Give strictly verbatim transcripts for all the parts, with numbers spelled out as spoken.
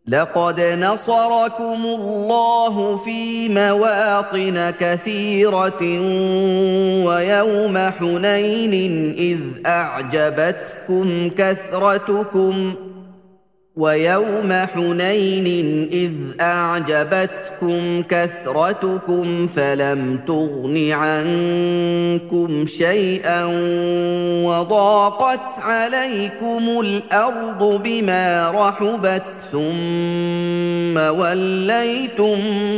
لقد نصركم الله في مواطن كثيرة ويوم حنين إذ أعجبتكم كثرتكم ويوم حنين إذ أعجبتكم كثرتكم فلم تغن عنكم شيئا وضاقت عليكم الأرض بما رحبت ثم وليتم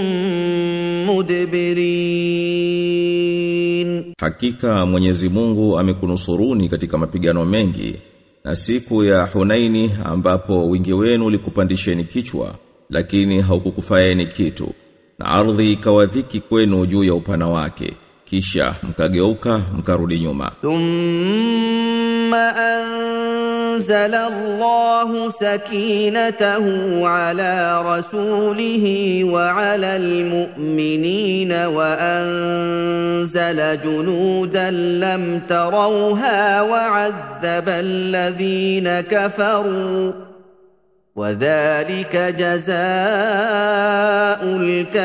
مدبرين. Hakika Mwenyezi Mungu amekunusuruni katika mapigano mengi, na siku ya Hunaini ambapo wingi wenu ulikupandisheni kichwa lakini haukukufaeni kitu, na ardhi ikawadhiki kwenu juu ya upana wake, kisha mkageuka mkarudi nyuma. Thumma anzala Allahu sakinatahu ala rasulihi wa ala almu'minina wa anzala junudan lam tarawha wa 'adhaba alladhina kafaru وَذَلِكَ جَزَاءُ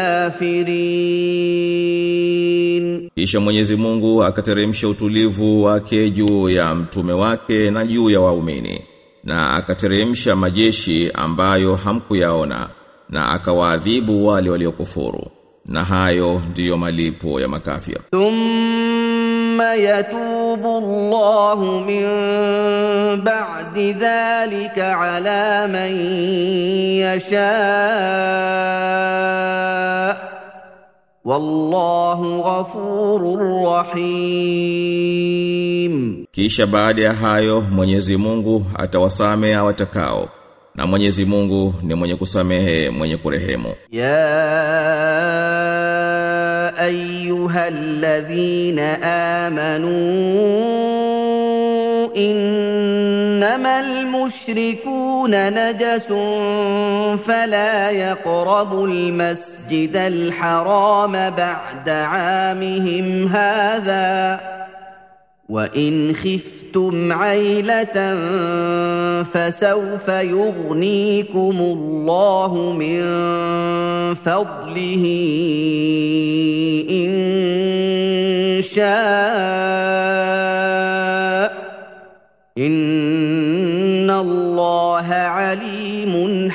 الْكَافِرِينَ. Kisha Mwenyezi Mungu akateremsha utulivu wake juu ya mtume wake na juu ya waumini, na akateremsha majeshi ambayo hamkuyaona, na akawaadhibu wale waliokufuru, na hayo ndiyo malipo ya makafir. Thumma yatubu Allahu min ba'di dhalika ala man yasha wallahu ghafurur rahim. Kisha baada ya hayo Mwenyezi Mungu atawasamea watakao, na Mwenyezi Mungu ni mwenye kusamehe mwenye kurehemu. Ya ayyuhalladhina amanu innamal mushrikuna najasun fala yaqrabul masjidal harama ba'da 'amihim hadha وَإِنْ خِفْتُمْ عَيْلَةً فَسَوْفَ يُغْنِيكُمُ اللَّهُ مِنْ فَضْلِهِ إِنْ شَاءَ إِنَّ اللَّهَ عَلِيمٌ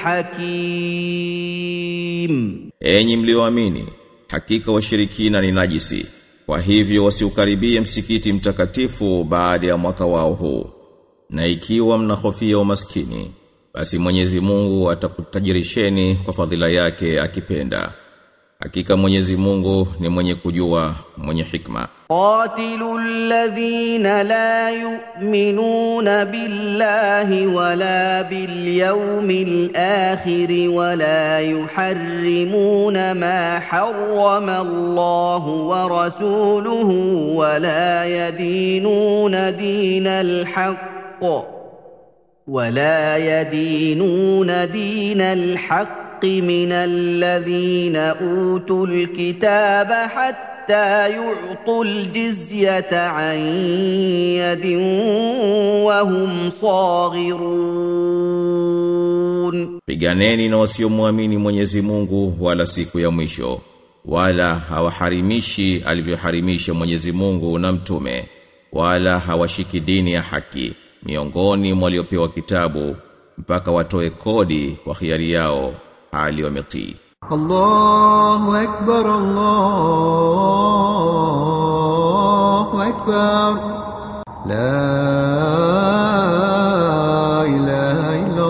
حَكِيمٌ. Enyi mlioamini, hakika washirikina ni najisi, kwa hivyo wasiukaribie msikiti mtakatifu baada ya mwaka wao huu. Na ikiwa mnahofia umaskini, basi Mwenyezi Mungu atakutajirisheni kwa fadhila yake akipenda. Hakika Mwenyezi Mungu ni mwenye kujua, mwenye hikma. Qatilul ladhina la yu'minuna billahi wala bil yawmil akhir wala yuharrimuna ma harrama Allahu wa rasuluhu wala yadinuna dinal haqq wala yadinuna dinal haqq من الذين أوتوا الكتاب حتى يعطوا الجزية عن يد وهم صاغرون. Piganeni na wasiomuamini Mwenyezi Mungu wala siku ya mwisho, wala hawaharimishi alivyoharimisha Mwenyezi Mungu na mtume, wala hawashiki dini ya haki miongoni mwa waliopewa kitabu mpaka watoe kodi kwa hiari yao hali wametii. Allahu akbar, Allahu akbar, la ilaha illa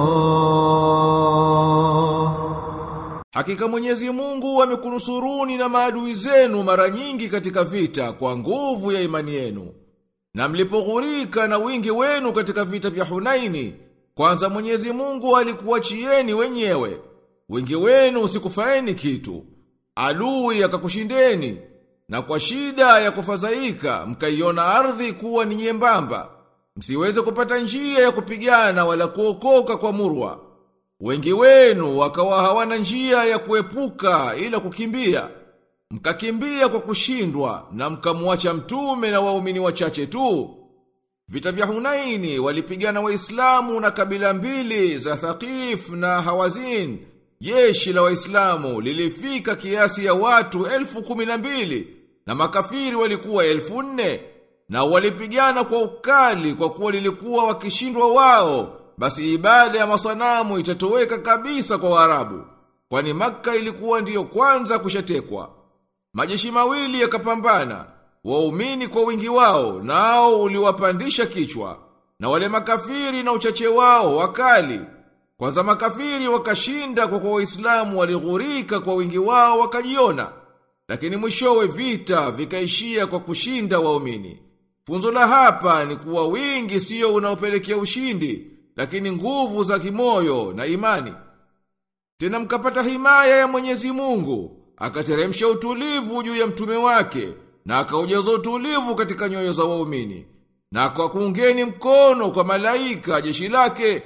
Allah. Hakika Mwenyezi Mungu amekunusuruni na maadui zenu mara nyingi katika vita kwa nguvu ya imani yenu. Na mlipoghurika na wingi wenu katika vita vya Hunaini, kwanza Mwenyezi Mungu alikuachieni wenyewe, wingi wenu usikufaeni kitu, adui akakushindeni, na kwa shida ya kufadhaika mkaiona ardhi kuwa ni nyembamba, msiweze kupata njia ya kupigana wala kuokoka kwa murwa. Wengi wenu wakawa hawana njia ya kuepuka ila kukimbia, mkakimbia kwa kushindwa na mkamwacha mtume na waumini wachache tu. Vita vya Hunaini walipigana Waislamu na kabila mbili za Thaqif na Hawazin. Jeshi la Waislamu lilifika kiasi ya watu elfu kumi na mbili na makafiri walikuwa elfu nne, na walipigana kwa ukali kwa kuwa lilikuwa wakishindwa wao, basi ibada ya masanamu itatoweka kabisa kwa Waarabu, kwani Makka ilikuwa ndiyo kwanza kushatekwa. Majeshi mawili yakapambana, waumini kwa wingi wao nao uliwapandisha kichwa, na wale makafiri na uchache wao wakali. Kwanza makafiri wakashinda kwa kwa Waislamu walighurika kwa wingi wao wakajiona, lakini mwishowe vita vikaishia kwa kushinda waumini. Funzo la hapa ni kuwa wingi sio unaopelekea ushindi, lakini nguvu za kimoyo na imani. Tena mkapata himaya ya Mwenyezi Mungu, akateremsha utulivu juu ya mtume wake, na akaujaza utulivu katika nyoyo za waumini, na kwa kuungeni mkono kwa malaika jeshi lake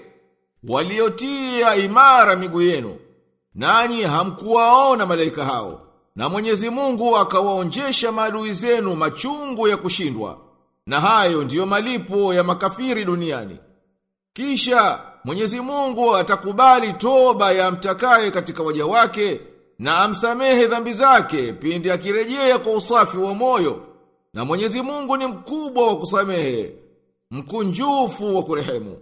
waliotia imara miguu yenu. Nanyi hamkuwaona malaika hao, na Mwenyezi Mungu akawaonjesha maadui zenu machungu ya kushindwa, na hayo ndiyo malipo ya makafiri duniani. Kisha Mwenyezi Mungu atakubali toba ya mtakaye katika waja wake, na amsamehe dhambi zake pindi akirejea kwa usafi wa moyo, na Mwenyezi Mungu ni mkubwa wa kusamehe, mkunjufu wa kurehemu.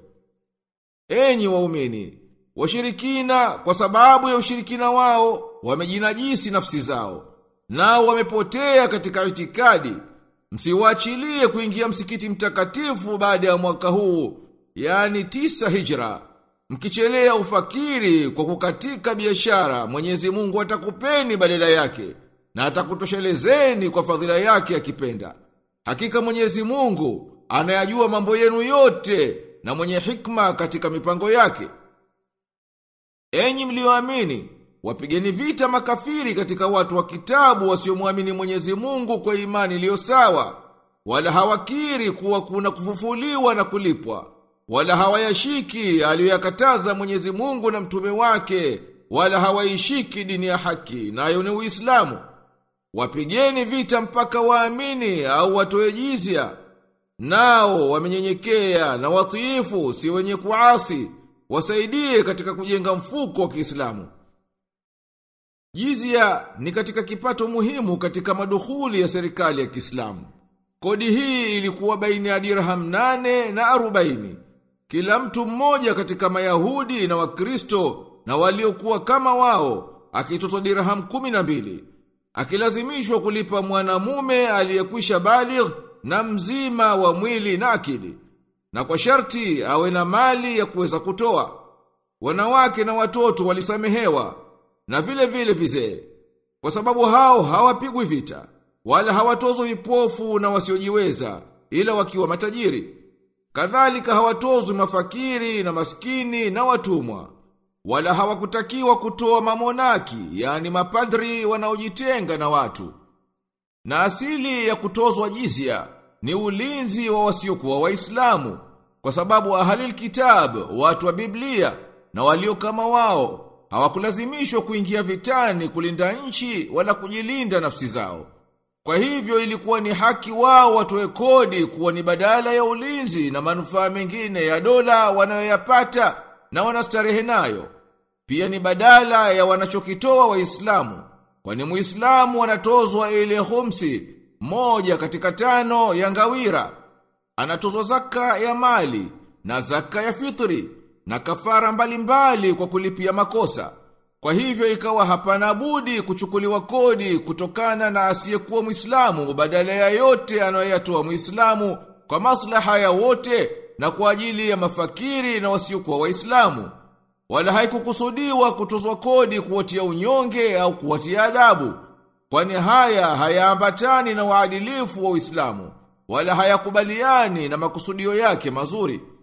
Enyi waumini, washirikina kwa sababu ya ushirikina wao wamejinajisi nafsi zao, nao wamepotea katika itikadi. Msiwaachilie kuingia msikiti mtakatifu baada ya mwaka huu, yani tisa hijra. Mkichelea ufakiri kwa kukatika biashara, Mwenyezi Mungu atakupeni badala yake, na atakutoshelezeni kwa fadhila yake akipenda. Hakika Mwenyezi Mungu anayajua mambo yenu yote, na mwenye hikma katika mipango yake. Enyi mlioamini, wapigeni vita makafiri katika watu wa kitabu wasiomwamini Mwenyezi Mungu kwa imani iliyo sawa, wala hawakiri kuwa kuna kufufuliwa na kulipwa, wala hawayashiki aliyoyakataza Mwenyezi Mungu na mtume wake, wala hawaishiki dini ya haki, nayo ni Uislamu. Wapigeni vita mpaka waamini au watoe jizya, nao wamenyenyekea na watiifu, si wenye kuasi, wasaidie katika kujenga mfuko wa Kiislamu. Jizya ni katika kipato muhimu katika madukhuli ya serikali ya Kiislamu. Kodi hii ilikuwa baina ya dirham nane na arobaini. Kila mtu mmoja katika Mayahudi na Wakristo na waliokuwa kama wao akitozwa dirham kumi na mbili, akilazimishwa kulipa mwanamume aliyekwisha baligh na mzima wa mwili na akili, na kwa sharti awe na mali ya kuweza kutoa. Wanawake na watoto walisamehewa, na vile vile vizee, kwa sababu hao hawapigwi vita, wala hawatozwi vipofu na wasiojiweza, ila wakiwa matajiri. Kadhalika hawatozwi mafakiri na maskini na watumwa, wala hawakutakiwa kutoa mamonaki, yani mapadri wanaojitenga na watu. Na asili ya kutozwa jizya ni ulinzi wa wasiokuwa Waislamu, kwa sababu ahlul kitab, watu wa Biblia na walio kama wao, hawakulazimishwa kuingia vitani kulinda nchi wala kujilinda nafsi zao. Kwa hivyo ilikuwa ni haki wao watoe kodi kuwa ni badala ya ulinzi na manufaa mengine ya dola wanayoyapata na wanastarehe nayo. Pia ni badala ya wanachokitoa Waislamu, kwani Muislamu anatozwa ile khumsi, moja katika tano ya ngawira. Anatozwa zaka ya mali na zaka ya fitri na kafara mbalimbali kwa kulipia makosa. Kwa hivyo ikawa hapana budi kuchukuliwa kodi kutokana na asiyekuwa Muislamu badala ya yote anayoyatoa Muislamu kwa maslaha ya wote na kwa ajili ya mafakiri na wasiokuwa Waislamu. Wala haikukusudiwa kutozwa kodi kuwatia unyonge au kuwatia adabu, kwani haya hayaambatani na uadilifu wa Uislamu, wala hayakubaliani na makusudio yake mazuri.